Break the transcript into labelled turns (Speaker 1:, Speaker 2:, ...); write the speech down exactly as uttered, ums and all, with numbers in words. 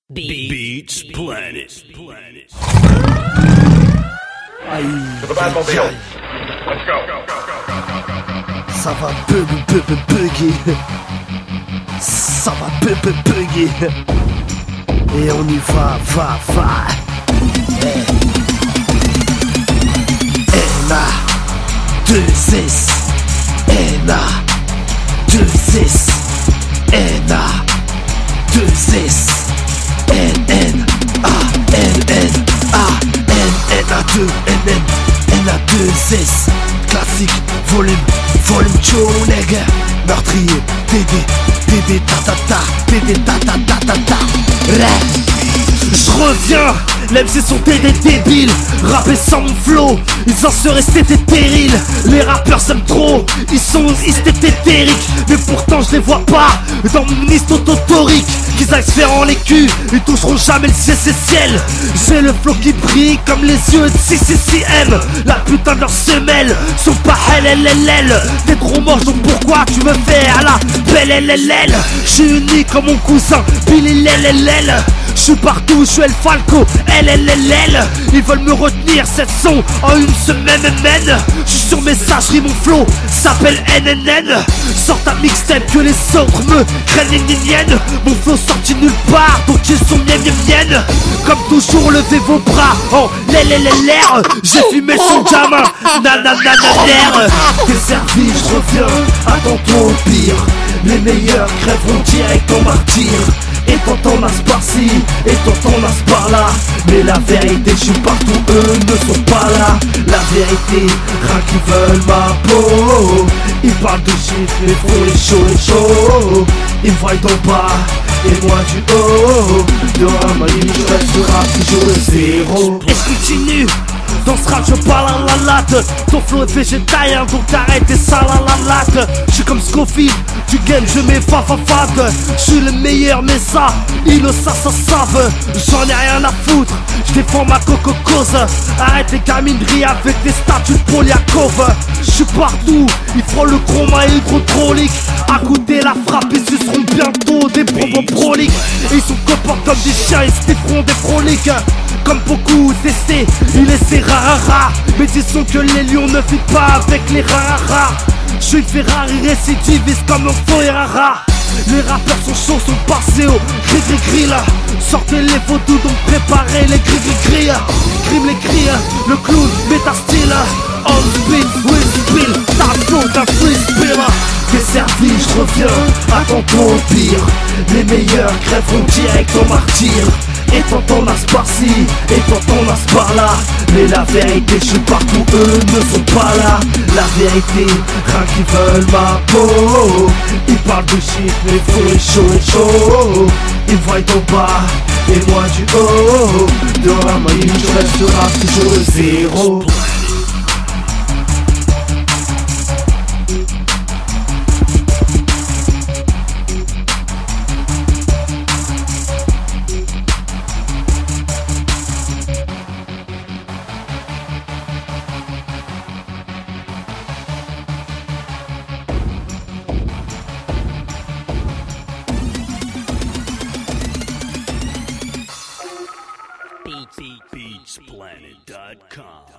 Speaker 1: Beats Planet. Planet.
Speaker 2: Aïe,
Speaker 3: To the Batmobile.
Speaker 2: aïe,
Speaker 3: Let's go.
Speaker 2: ça va bug, bug, bugger. Ça va bug, bug, bugger. Et on y va, va, va. Eh. N A deux S. N A deux S. N A deux S. N N A N N A N N A deux N N N A deux S. Classique, volume, volume two nigga. Meurtrier, D D, D D ta ta ta, D D ta ta ta ta ta. Je reviens, les M C sont des débiles. Rapper sans mon flow, ils en seraient c'était terrible. Les rappeurs s'aiment trop, ils sont hystériques. Mais pourtant je les vois pas dans mon histotorique. Qu'ils aillent se faire en les culs, ils toucheront jamais le ciel, c'est ciel. J'ai le flow qui brille comme les yeux de six C C M. La putain de leurs semelles sont pas L L L L. T'es trop moche donc pourquoi tu me fais à la belle L L L. J'suis unique comme mon cousin Billy L L L. J'suis partout, j'suis El Falco L L L L. Ils veulent me retenir cette son en une semaine men. J'suis sur messagerie, mon flow s'appelle N N N. Sors ta mixtape que les autres me craignent nienne. Mon flow sorti nulle part donc ils sont mienne mienne. Comme toujours levez vos bras en L L L R. J'ai fumé son gamin nananananer. T'es servi, j'reviens à ton tour au pire. Les meilleurs crèveront direct en martyr. Et t'entends as par-ci, et t'entends as par-là. Mais la vérité, je suis partout, eux ne sont pas là. La vérité, rien qu'ils veulent ma peau. Ils parlent de chiffres, mais font les chauds, les chauds. Ils me voient d'en bas, et moi du haut. Dans ma ligne, je restera toujours le zéro. Et je continue. Dans ce rap je parle à la latte. Ton flow est végétalien donc t'arrêtes tes sales à la latte. J'suis comme Scofield, tu gagnes je mets fa fa fat. J'suis le meilleur mais ça, ils le savent, ça savent. J'en ai rien à foutre, j'défends ma coco cause. Arrête les gamineries avec des statues de Poliakov. J'suis partout, ils feront le chroma hydrotrolique. À côté la frappe, ils suceront bientôt des bonbons proliques. Ils sont copains comme des chiens, ils se déferont des froliques. Comme beaucoup testés, il essaie rara. Mais disons que les lions ne vivent pas avec les rara. Je suis une Ferrari récidiviste comme un Ferrara. Les rappeurs sont chauds, sont passés au gris gris gris là. Sortez les photos donc préparez les gris gris gris. Crime les cris, le clown met ta style. On speed, with spill, ta flow, ta free spill. T'es servi, j'reviens à ton tour au pire. Les meilleurs crèveront direct en martyr. Et t'entends as par-ci, et t'entends as par-là. Mais la vérité, je suis partout, eux ne sont pas là. La vérité, rien qu'ils veulent ma peau. Ils parlent de chiffres, mais faut les chauds, les chauds. Ils me voient d'en bas, et moi du haut. Dans la maille, je restera toujours le zéro.
Speaker 1: Beats Planet dot com.